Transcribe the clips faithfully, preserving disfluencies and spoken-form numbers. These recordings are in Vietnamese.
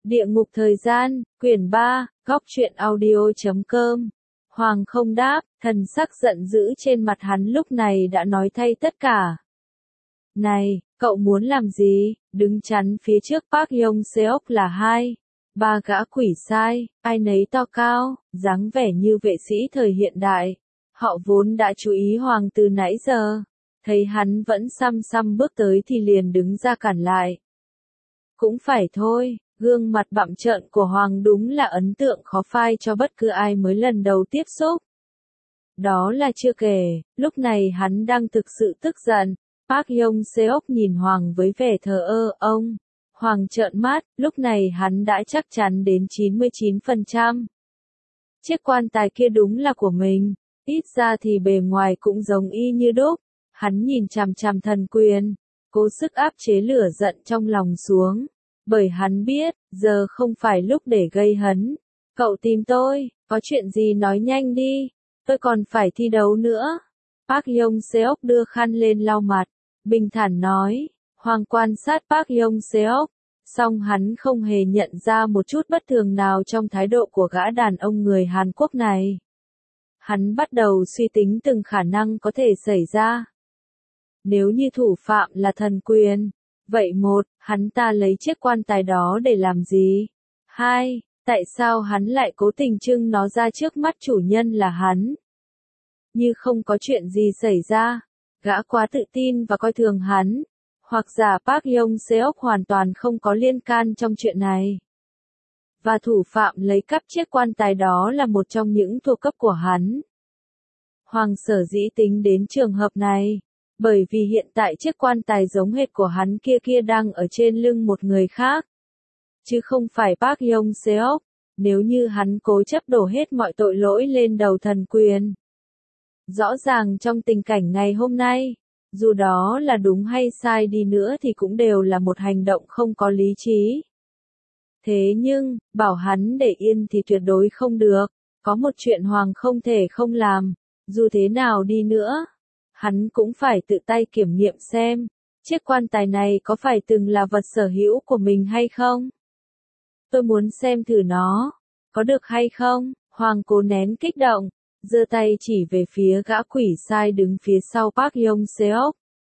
Địa ngục thời gian, quyển ba, góc truyện audio chấm com. Hoàng không đáp, thần sắc giận dữ trên mặt hắn lúc này đã nói thay tất cả. Này, cậu muốn làm gì? Đứng chắn phía trước Park Yong Seok là hai, ba gã quỷ sai, ai nấy to cao, dáng vẻ như vệ sĩ thời hiện đại. Họ vốn đã chú ý Hoàng từ nãy giờ, thấy hắn vẫn xăm xăm bước tới thì liền đứng ra cản lại. Cũng phải thôi, gương mặt bặm trợn của Hoàng đúng là ấn tượng khó phai cho bất cứ ai mới lần đầu tiếp xúc. Đó là chưa kể, lúc này hắn đang thực sự tức giận. Park Yong Seok nhìn Hoàng với vẻ thờ ơ, ông. Hoàng trợn mắt, lúc này hắn đã chắc chắn đến chín mươi chín phần trăm. Chiếc quan tài kia đúng là của mình, ít ra thì bề ngoài cũng giống y như đúc. Hắn nhìn chằm chằm thần quyền, cố sức áp chế lửa giận trong lòng xuống. Bởi hắn biết, giờ không phải lúc để gây hấn. Cậu tìm tôi, có chuyện gì nói nhanh đi, tôi còn phải thi đấu nữa. Park Yong Seok đưa khăn lên lau mặt, bình thản nói. Hoàng quan sát Park Yong Seok, song hắn không hề nhận ra một chút bất thường nào trong thái độ của gã đàn ông người Hàn Quốc này. Hắn bắt đầu suy tính từng khả năng có thể xảy ra. Nếu như thủ phạm là thần quyền, vậy một, hắn ta lấy chiếc quan tài đó để làm gì? Hai, tại sao hắn lại cố tình trưng nó ra trước mắt chủ nhân là hắn? Như không có chuyện gì xảy ra, gã quá tự tin và coi thường hắn, hoặc giả Park Yong Seok hoàn toàn không có liên can trong chuyện này. Và thủ phạm lấy cắp chiếc quan tài đó là một trong những thuộc cấp của hắn. Hoàng sở dĩ tính đến trường hợp này, bởi vì hiện tại chiếc quan tài giống hệt của hắn kia kia đang ở trên lưng một người khác, chứ không phải Park Yong Seok. Nếu như hắn cố chấp đổ hết mọi tội lỗi lên đầu thần quyền. Rõ ràng trong tình cảnh ngày hôm nay, dù đó là đúng hay sai đi nữa thì cũng đều là một hành động không có lý trí. Thế nhưng, bảo hắn để yên thì tuyệt đối không được, có một chuyện Hoàng không thể không làm, dù thế nào đi nữa, hắn cũng phải tự tay kiểm nghiệm xem, chiếc quan tài này có phải từng là vật sở hữu của mình hay không? Tôi muốn xem thử nó, có được hay không? Hoàng cố nén kích động, giơ tay chỉ về phía gã quỷ sai đứng phía sau Park Yong Seok.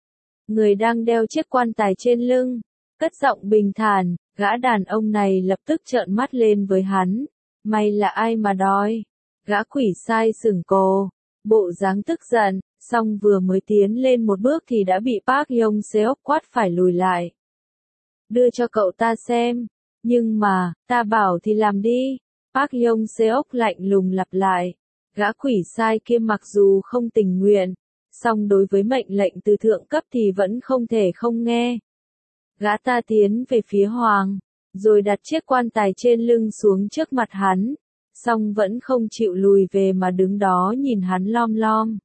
Người đang đeo chiếc quan tài trên lưng, cất giọng bình thản, gã đàn ông này lập tức trợn mắt lên với hắn. Mày là ai mà đòi? Gã quỷ sai sửng cồ, bộ dáng tức giận, song vừa mới tiến lên một bước thì đã bị Park Yong Seok quát phải lùi lại. Đưa cho cậu ta xem, nhưng mà, ta bảo thì làm đi. Park Yong Seok lạnh lùng lặp lại. Gã quỷ sai kia mặc dù không tình nguyện, song đối với mệnh lệnh từ thượng cấp thì vẫn không thể không nghe. Gã ta tiến về phía Hoàng, rồi đặt chiếc quan tài trên lưng xuống trước mặt hắn, song vẫn không chịu lùi về mà đứng đó nhìn hắn lom lom.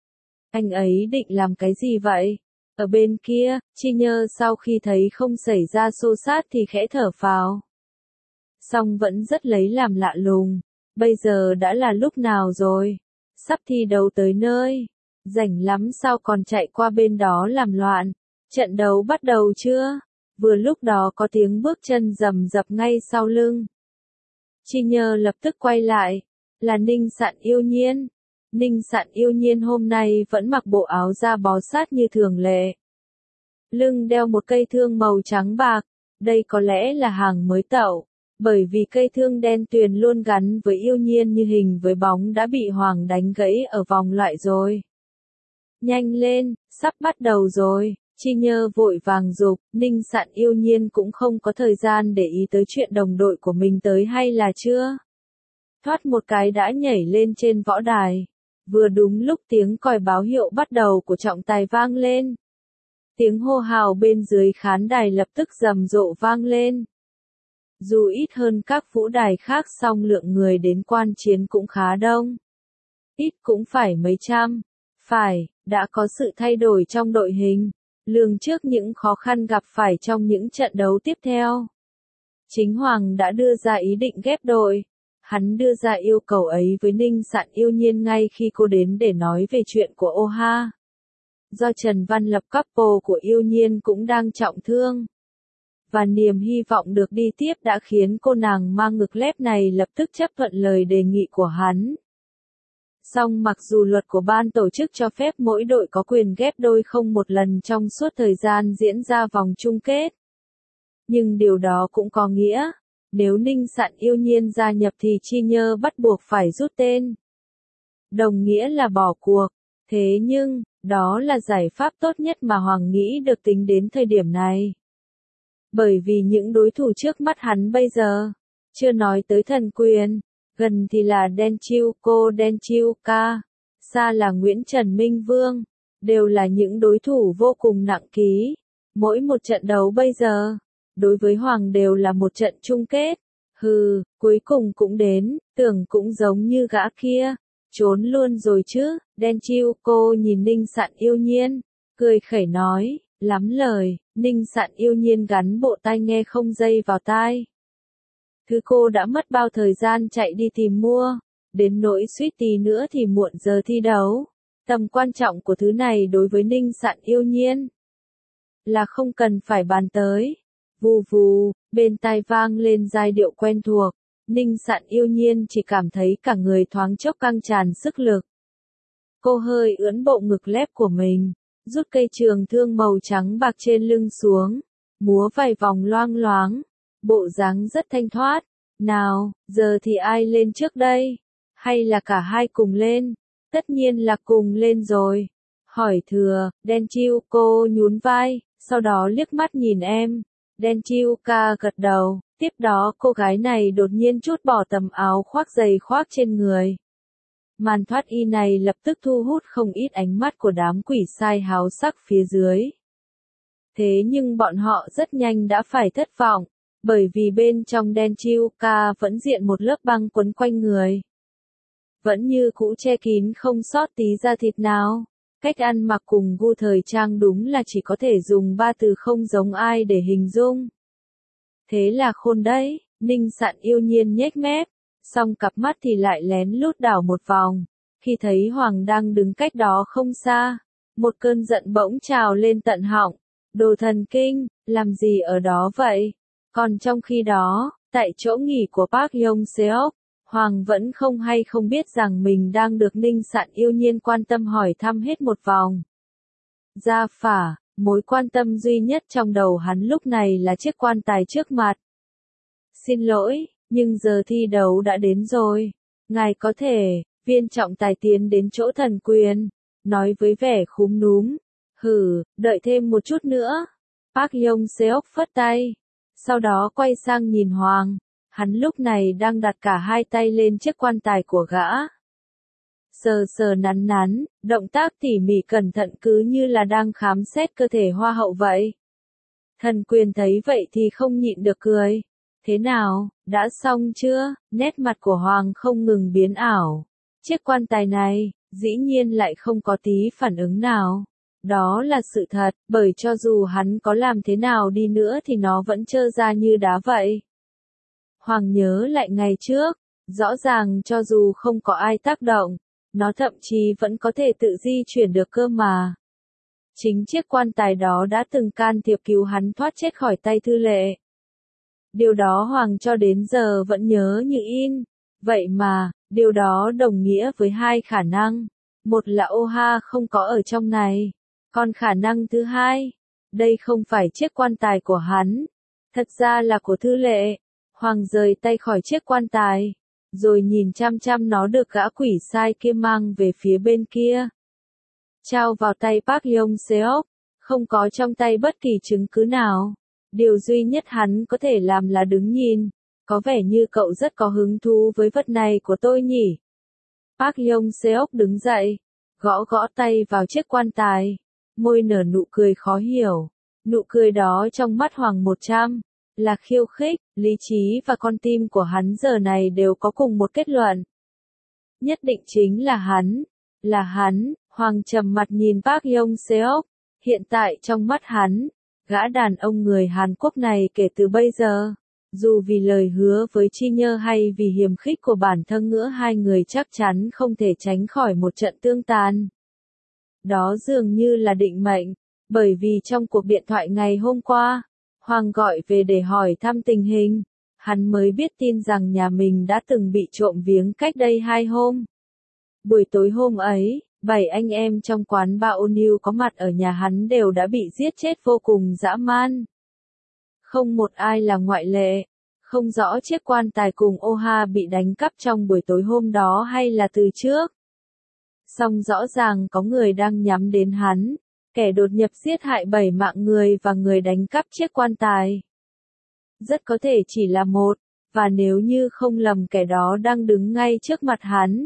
Anh ấy định làm cái gì vậy? Ở bên kia, Chi Nhơ sau khi thấy không xảy ra xô xát thì khẽ thở phào. Song vẫn rất lấy làm lạ lùng. Bây giờ đã là lúc nào rồi? Sắp thi đấu tới nơi. Rảnh lắm sao còn chạy qua bên đó làm loạn? Trận đấu bắt đầu chưa? Vừa lúc đó có tiếng bước chân rầm rập ngay sau lưng. Chi Nhơ lập tức quay lại. Là Ninh Sạn Yêu Nhiên. Ninh Sạn Yêu Nhiên hôm nay vẫn mặc bộ áo da bó sát như thường lệ. Lưng đeo một cây thương màu trắng bạc. Đây có lẽ là hàng mới tậu. Bởi vì cây thương đen tuyền luôn gắn với Yêu Nhiên như hình với bóng đã bị Hoàng đánh gãy ở vòng loại rồi. Nhanh lên, sắp bắt đầu rồi. Chi Nhơ vội vàng giục, Ninh Sạn Yêu Nhiên cũng không có thời gian để ý tới chuyện đồng đội của mình tới hay là chưa. Thoát một cái đã nhảy lên trên võ đài. Vừa đúng lúc tiếng còi báo hiệu bắt đầu của trọng tài vang lên. Tiếng hô hào bên dưới khán đài lập tức rầm rộ vang lên. Dù ít hơn các vũ đài khác song lượng người đến quan chiến cũng khá đông. Ít cũng phải mấy trăm. Phải, đã có sự thay đổi trong đội hình. Lường trước những khó khăn gặp phải trong những trận đấu tiếp theo. Chính Hoàng đã đưa ra ý định ghép đội. Hắn đưa ra yêu cầu ấy với Ninh Sạn Yêu Nhiên ngay khi cô đến để nói về chuyện của Oha. Do Trần Văn Lập couple của Yêu Nhiên cũng đang trọng thương. và niềm hy vọng được đi tiếp đã khiến cô nàng mang ngực lép này lập tức chấp thuận lời đề nghị của hắn. Song mặc dù luật của ban tổ chức cho phép mỗi đội có quyền ghép đôi không một lần trong suốt thời gian diễn ra vòng chung kết, nhưng điều đó cũng có nghĩa, nếu Ninh Sạn Yêu Nhiên gia nhập thì Chi Nhơ bắt buộc phải rút tên. Đồng nghĩa là bỏ cuộc. Thế nhưng, đó là giải pháp tốt nhất mà Hoàng nghĩ được tính đến thời điểm này. Bởi vì những đối thủ trước mắt hắn bây giờ, chưa nói tới thần quyền, gần thì là Den Chiu Cô Den Chiu Ca, xa là Nguyễn Trần Minh Vương, đều là những đối thủ vô cùng nặng ký. Mỗi một trận đấu bây giờ, đối với Hoàng đều là một trận chung kết. Hừ, cuối cùng cũng đến, tưởng cũng giống như gã kia. Trốn luôn rồi chứ, Den Chiu Cô nhìn Ninh Sạn Yêu Nhiên, cười khẩy nói, lắm lời. Ninh Sạn Yêu Nhiên gắn bộ tai nghe không dây vào tai. Thứ cô đã mất bao thời gian chạy đi tìm mua, đến nỗi suýt tí nữa thì muộn giờ thi đấu. Tầm quan trọng của thứ này đối với Ninh Sạn Yêu Nhiên là không cần phải bàn tới. Vù vù, bên tai vang lên giai điệu quen thuộc, Ninh Sạn Yêu Nhiên chỉ cảm thấy cả người thoáng chốc căng tràn sức lực. Cô hơi ưỡn bộ ngực lép của mình, rút cây trường thương màu trắng bạc trên lưng xuống, múa vài vòng loang loáng, bộ dáng rất thanh thoát. Nào, giờ thì ai lên trước đây? Hay là cả hai cùng lên? Tất nhiên là cùng lên rồi. Hỏi thừa, Den Chiu Cô nhún vai, sau đó liếc mắt nhìn em. Den Chiu Ca gật đầu, tiếp đó cô gái này đột nhiên trút bỏ tầm áo khoác dày khoác trên người. Màn thoát y này lập tức thu hút không ít ánh mắt của đám quỷ sai háo sắc phía dưới. Thế nhưng bọn họ rất nhanh đã phải thất vọng, bởi vì bên trong Den Chiu Ca vẫn diện một lớp băng quấn quanh người. Vẫn như cũ che kín không sót tí da thịt nào. Cách ăn mặc cùng gu thời trang đúng là chỉ có thể dùng ba từ không giống ai để hình dung. Thế là khôn đấy, Ninh Sạn Yêu Nhiên nhếch mép, song cặp mắt thì lại lén lút đảo một vòng. Khi thấy Hoàng đang đứng cách đó không xa, một cơn giận bỗng trào lên tận họng. Đồ thần kinh, làm gì ở đó vậy? Còn trong khi đó, tại chỗ nghỉ của Park Yong Seok, Hoàng vẫn không hay không biết rằng mình đang được Ninh Sạn Yêu Nhiên quan tâm hỏi thăm hết một vòng. Gia phả, mối quan tâm duy nhất trong đầu hắn lúc này là chiếc quan tài trước mặt. Xin lỗi, nhưng giờ thi đấu đã đến rồi. Ngài có thể, viên trọng tài tiến đến chỗ thần quyền, nói với vẻ khúm núm. Hừ, đợi thêm một chút nữa. Park Yong Seok phất tay. Sau đó quay sang nhìn Hoàng. Hắn lúc này đang đặt cả hai tay lên chiếc quan tài của gã. Sờ sờ nắn nắn, động tác tỉ mỉ cẩn thận cứ như là đang khám xét cơ thể hoa hậu vậy. Thần quyền thấy vậy thì không nhịn được cười. Thế nào, đã xong chưa? Nét mặt của Hoàng không ngừng biến ảo. Chiếc quan tài này, dĩ nhiên lại không có tí phản ứng nào. Đó là sự thật, bởi cho dù hắn có làm thế nào đi nữa thì nó vẫn trơ ra như đá vậy. Hoàng nhớ lại ngày trước, rõ ràng cho dù không có ai tác động, nó thậm chí vẫn có thể tự di chuyển được cơ mà. Chính chiếc quan tài đó đã từng can thiệp cứu hắn thoát chết khỏi tay Thư Lệ. Điều đó Hoàng cho đến giờ vẫn nhớ như in. Vậy mà, điều đó đồng nghĩa với hai khả năng. Một là Oha không có ở trong này. Còn khả năng thứ hai, đây không phải chiếc quan tài của hắn. Thật ra là của Thư Lệ. Hoàng rời tay khỏi chiếc quan tài, rồi nhìn chăm chăm nó được gã quỷ sai kia mang về phía bên kia. Trao vào tay Park Yong Seok, không có trong tay bất kỳ chứng cứ nào. Điều duy nhất hắn có thể làm là đứng nhìn. Có vẻ như cậu rất có hứng thú với vật này của tôi nhỉ. Park Yong Seok đứng dậy, gõ gõ tay vào chiếc quan tài, môi nở nụ cười khó hiểu. Nụ cười đó trong mắt Hoàng một trăm là khiêu khích, lý trí và con tim của hắn giờ này đều có cùng một kết luận. Nhất định chính là hắn, là hắn. Hoàng trầm mặt nhìn Park Yong Seok, hiện tại trong mắt hắn, gã đàn ông người Hàn Quốc này kể từ bây giờ, dù vì lời hứa với Chi Nhơ hay vì hiềm khích của bản thân nữa hai người chắc chắn không thể tránh khỏi một trận tương tàn. Đó dường như là định mệnh, bởi vì trong cuộc điện thoại ngày hôm qua, Hoàng gọi về để hỏi thăm tình hình. Hắn mới biết tin rằng nhà mình đã từng bị trộm viếng cách đây hai hôm. Buổi tối hôm ấy, bảy anh em trong quán bar O'Neil có mặt ở nhà hắn đều đã bị giết chết vô cùng dã man. Không một ai là ngoại lệ. Không rõ chiếc quan tài cùng Oha bị đánh cắp trong buổi tối hôm đó hay là từ trước. Song rõ ràng có người đang nhắm đến hắn. Kẻ đột nhập giết hại bảy mạng người và người đánh cắp chiếc quan tài. Rất có thể chỉ là một, và nếu như không lầm kẻ đó đang đứng ngay trước mặt hắn.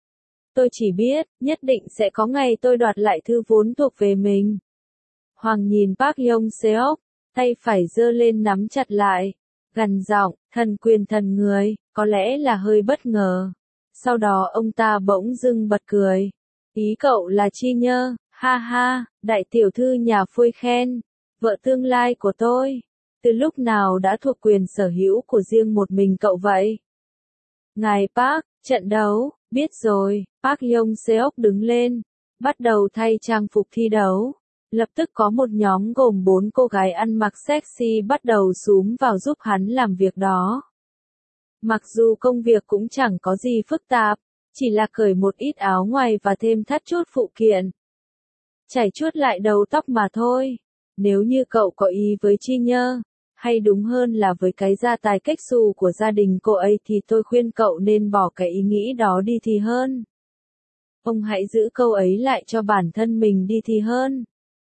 Tôi chỉ biết, nhất định sẽ có ngày tôi đoạt lại thứ vốn thuộc về mình. Hoàng nhìn Park Yong-seok, tay phải giơ lên nắm chặt lại, gằn giọng, thần quyền thần người, có lẽ là hơi bất ngờ. Sau đó ông ta bỗng dưng bật cười. Ý cậu là Chi Nhơ, ha ha, đại tiểu thư nhà phôi khen, vợ tương lai của tôi. Từ lúc nào đã thuộc quyền sở hữu của riêng một mình cậu vậy? Ngài Park, trận đấu, biết rồi. Park Yong-seok đứng lên, bắt đầu thay trang phục thi đấu. Lập tức có một nhóm gồm bốn cô gái ăn mặc sexy bắt đầu xúm vào giúp hắn làm việc đó. Mặc dù công việc cũng chẳng có gì phức tạp, chỉ là cởi một ít áo ngoài và thêm thắt chút phụ kiện. Chải chuốt lại đầu tóc mà thôi. Nếu như cậu có ý với Chi Nhơ, hay đúng hơn là với cái gia tài cách xù của gia đình cô ấy thì tôi khuyên cậu nên bỏ cái ý nghĩ đó đi thì hơn. Ông hãy giữ câu ấy lại cho bản thân mình đi thì hơn.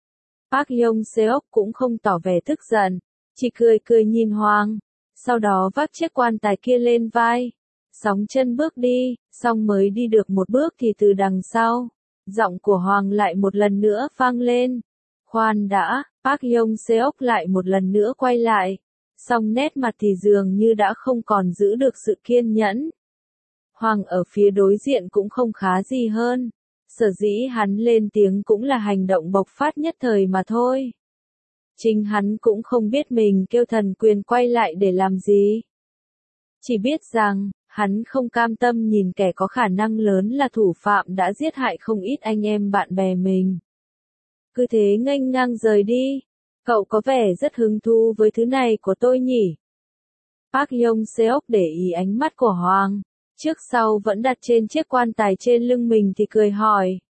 Park Yong-seok cũng không tỏ vẻ tức giận, chỉ cười cười nhìn Hoàng, sau đó vác chiếc quan tài kia lên vai, sóng chân bước đi, xong mới đi được một bước thì từ đằng sau, giọng của Hoàng lại một lần nữa vang lên. Khoan đã, Park Yong-seok lại một lần nữa quay lại, song nét mặt thì dường như đã không còn giữ được sự kiên nhẫn. Hoàng ở phía đối diện cũng không khá gì hơn. Sở dĩ hắn lên tiếng cũng là hành động bộc phát nhất thời mà thôi. Chính hắn cũng không biết mình kêu thần quyền quay lại để làm gì. Chỉ biết rằng, hắn không cam tâm nhìn kẻ có khả năng lớn là thủ phạm đã giết hại không ít anh em bạn bè mình. Cứ thế nghênh ngang rời đi. Cậu có vẻ rất hứng thú với thứ này của tôi nhỉ? Park Yong-seok để ý ánh mắt của Hoàng. Trước sau vẫn đặt trên chiếc quan tài trên lưng mình thì cười hỏi.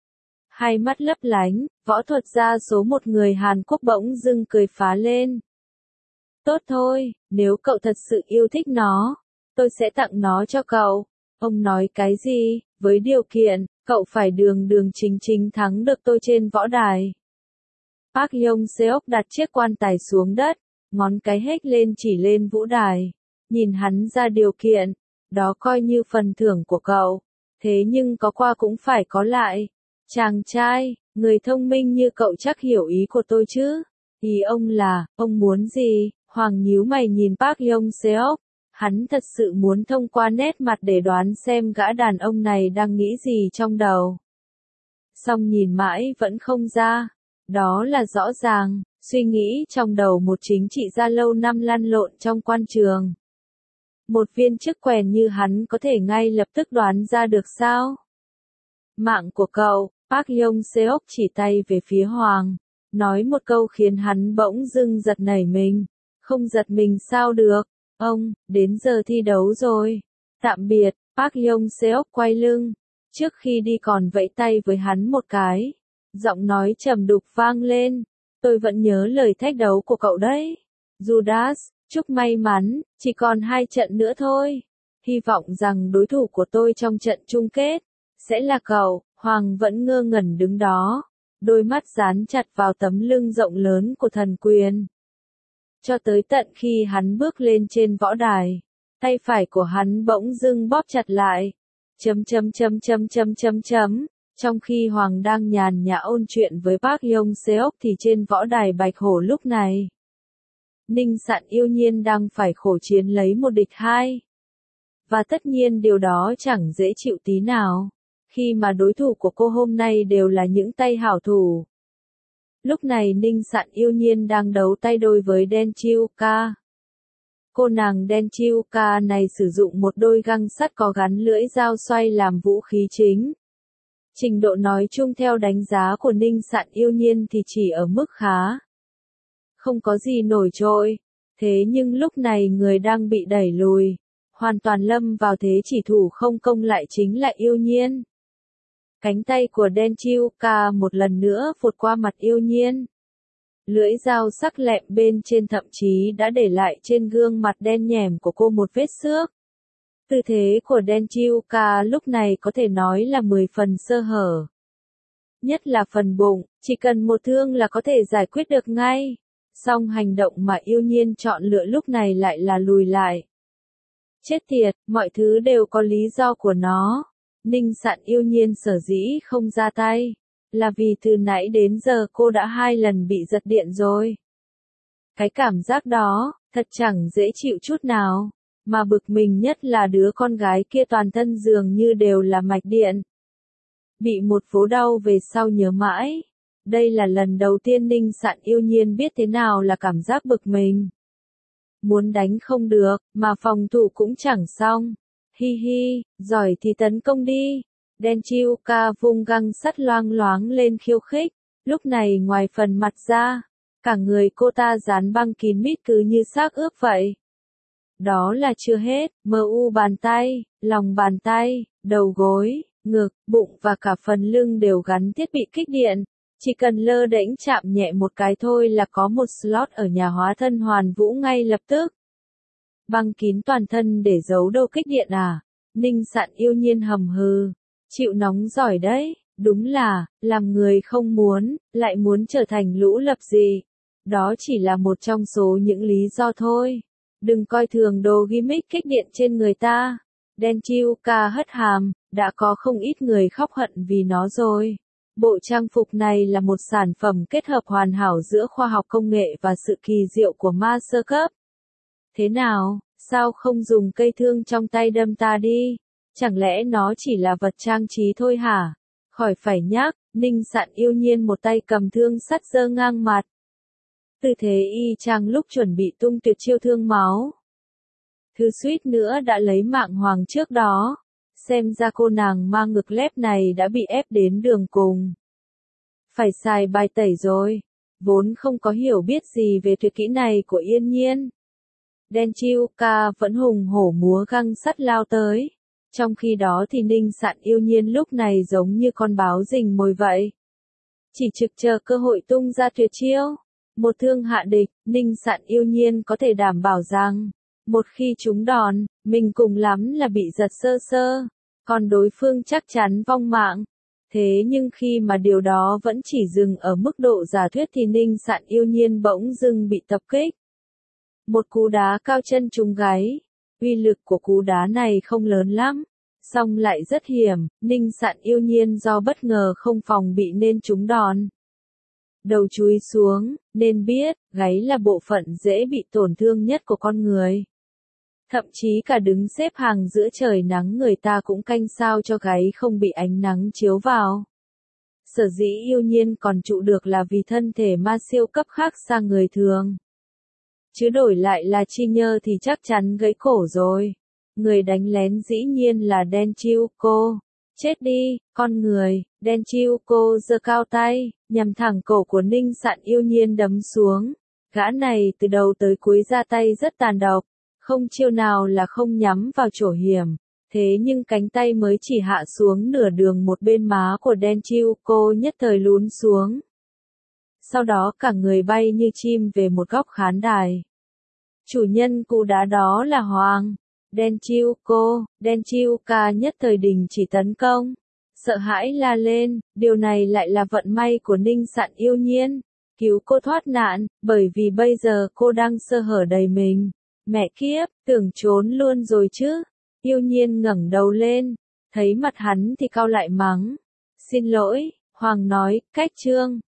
Hai mắt lấp lánh, võ thuật gia số một người Hàn Quốc bỗng dưng cười phá lên. Tốt thôi, nếu cậu thật sự yêu thích nó, tôi sẽ tặng nó cho cậu. Ông nói cái gì, với điều kiện, cậu phải đường đường chính chính thắng được tôi trên võ đài. Park Yong-seok đặt chiếc quan tài xuống đất, ngón cái hếch lên chỉ lên vũ đài. Nhìn hắn ra điều kiện. Đó coi như phần thưởng của cậu. Thế nhưng có qua cũng phải có lại. Chàng trai, người thông minh như cậu chắc hiểu ý của tôi chứ. Ý ông là, ông muốn gì? Hoàng nhíu mày nhìn Park Yong-seok. Hắn thật sự muốn thông qua nét mặt để đoán xem gã đàn ông này đang nghĩ gì trong đầu. Song nhìn mãi vẫn không ra. Đó là rõ ràng, suy nghĩ trong đầu một chính trị gia lâu năm lăn lộn trong quan trường. Một viên chức quèn như hắn có thể ngay lập tức đoán ra được sao? Mạng của cậu, Park Yong-seok chỉ tay về phía Hoàng, nói một câu khiến hắn bỗng dưng giật nảy mình. Không giật mình sao được, ông, đến giờ thi đấu rồi. Tạm biệt, Park Yong-seok quay lưng, trước khi đi còn vẫy tay với hắn một cái. Giọng nói trầm đục vang lên, tôi vẫn nhớ lời thách đấu của cậu đấy. Judas. Chúc may mắn, chỉ còn hai trận nữa thôi. Hy vọng rằng đối thủ của tôi trong trận chung kết sẽ là cậu. Hoàng vẫn ngơ ngẩn đứng đó, đôi mắt dán chặt vào tấm lưng rộng lớn của thần quyền. Cho tới tận khi hắn bước lên trên võ đài, tay phải của hắn bỗng dưng bóp chặt lại. Chấm chấm chấm chấm chấm chấm chấm. Trong khi Hoàng đang nhàn nhã ôn chuyện với Park Yong-seok thì trên võ đài Bạch Hổ lúc này, Ninh Sạn Yêu Nhiên đang phải khổ chiến lấy một địch hai. Và tất nhiên điều đó chẳng dễ chịu tí nào, khi mà đối thủ của cô hôm nay đều là những tay hảo thủ. Lúc này Ninh Sạn Yêu Nhiên đang đấu tay đôi với Den Chiu-ka. Cô nàng Den Chiu-ka này sử dụng một đôi găng sắt có gắn lưỡi dao xoay làm vũ khí chính. Trình độ nói chung theo đánh giá của Ninh Sạn Yêu Nhiên thì chỉ ở mức khá. không có gì nổi trội. Thế nhưng lúc này người đang bị đẩy lùi, hoàn toàn lâm vào thế chỉ thủ không công lại chính là Yêu Nhiên. Cánh tay của Denchika một lần nữa vụt qua mặt Yêu Nhiên. Lưỡi dao sắc lẹm bên trên thậm chí đã để lại trên gương mặt đen nhẻm của cô một vết xước. Tư thế của Denchika lúc này có thể nói là mười phần sơ hở. Nhất là phần bụng, chỉ cần một thương là có thể giải quyết được ngay. Song hành động mà Yêu Nhiên chọn lựa lúc này lại là lùi lại. Chết tiệt, mọi thứ đều có lý do của nó. Ninh Sạn Yêu Nhiên sở dĩ không ra tay, là vì từ nãy đến giờ cô đã hai lần bị giật điện rồi. Cái cảm giác đó, thật chẳng dễ chịu chút nào, mà bực mình nhất là đứa con gái kia toàn thân dường như đều là mạch điện. Bị một vố đau về sau nhớ mãi. Đây là lần đầu tiên Ninh Sạn Yêu Nhiên biết thế nào là cảm giác bực mình. Muốn đánh không được, mà phòng thủ cũng chẳng xong. Hi hi, giỏi thì tấn công đi. Denchika vung găng sắt loang loáng lên khiêu khích. Lúc này ngoài phần mặt ra, cả người cô ta dán băng kín mít cứ như xác ướp vậy. Đó là chưa hết, mờ u bàn tay, lòng bàn tay, đầu gối, ngực, bụng và cả phần lưng đều gắn thiết bị kích điện. Chỉ cần lơ đễnh chạm nhẹ một cái thôi là có một slot ở nhà hóa thân hoàn vũ ngay lập tức. Băng kín toàn thân để giấu đâu kích điện à? Ninh Sạn Yêu Nhiên hầm hừ. Chịu nóng giỏi đấy, đúng là, làm người không muốn, lại muốn trở thành lũ lập gì. Đó chỉ là một trong số những lý do thôi. Đừng coi thường đồ gimmick kích điện trên người ta. Denchika hất hàm, đã có không ít người khóc hận vì nó rồi. Bộ trang phục này là một sản phẩm kết hợp hoàn hảo giữa khoa học công nghệ và sự kỳ diệu của ma sơ cấp. Thế nào, sao không dùng cây thương trong tay đâm ta đi? Chẳng lẽ nó chỉ là vật trang trí thôi hả? Khỏi phải nhắc, Ninh Sạn Yêu Nhiên một tay cầm thương sắt giơ ngang mặt. Tư thế y chang lúc chuẩn bị tung tuyệt chiêu thương máu. Thứ suýt nữa đã lấy mạng Hoàng trước đó. Xem ra cô nàng mang ngực lép này đã bị ép đến đường cùng. Phải xài bài tẩy rồi. Vốn không có hiểu biết gì về tuyệt kỹ này của Yên Nhiên. Denchika vẫn hùng hổ múa găng sắt lao tới. Trong khi đó thì Ninh Sạn Yêu Nhiên lúc này giống như con báo rình mồi vậy. Chỉ trực chờ cơ hội tung ra tuyệt chiêu. Một thương hạ địch, Ninh Sạn Yêu Nhiên có thể đảm bảo rằng, một khi trúng đòn, mình cùng lắm là bị giật sơ sơ, còn đối phương chắc chắn vong mạng. Thế nhưng khi mà điều đó vẫn chỉ dừng ở mức độ giả thuyết thì Ninh Sạn Yêu Nhiên bỗng dưng bị tập kích. Một cú đá cao chân trúng gáy. Uy lực của cú đá này không lớn lắm, song lại rất hiểm. Ninh Sạn Yêu Nhiên do bất ngờ không phòng bị nên trúng đòn. Đầu chúi xuống, nên biết, gáy là bộ phận dễ bị tổn thương nhất của con người. Thậm chí cả đứng xếp hàng giữa trời nắng người ta cũng canh sao cho gáy không bị ánh nắng chiếu vào. Sở dĩ Yêu Nhiên còn trụ được là vì thân thể ma siêu cấp khác xa người thường. Chứ đổi lại là Chi Nhơ thì chắc chắn gãy cổ rồi. Người đánh lén dĩ nhiên là Denchiko. Chết đi, con người. Denchiko giơ cao tay, nhằm thẳng cổ của Ninh Sạn Yêu Nhiên đấm xuống. Gã này từ đầu tới cuối ra tay rất tàn độc. Không chiêu nào là không nhắm vào chỗ hiểm. Thế nhưng cánh tay mới chỉ hạ xuống nửa đường, một bên má của Denchiko nhất thời lún xuống. Sau đó cả người bay như chim về một góc khán đài. Chủ nhân cú đá đó là Hoàng. Denchiko, Denchika nhất thời đình chỉ tấn công. Sợ hãi la lên, điều này lại là vận may của Ninh Sạn Yêu Nhiên. Cứu cô thoát nạn, bởi vì bây giờ cô đang sơ hở đầy mình. Mẹ kiếp, tưởng trốn luôn rồi chứ. Yêu Nhiên ngẩng đầu lên, thấy mặt hắn thì cau lại mắng. Xin lỗi, Hoàng nói, cách chương.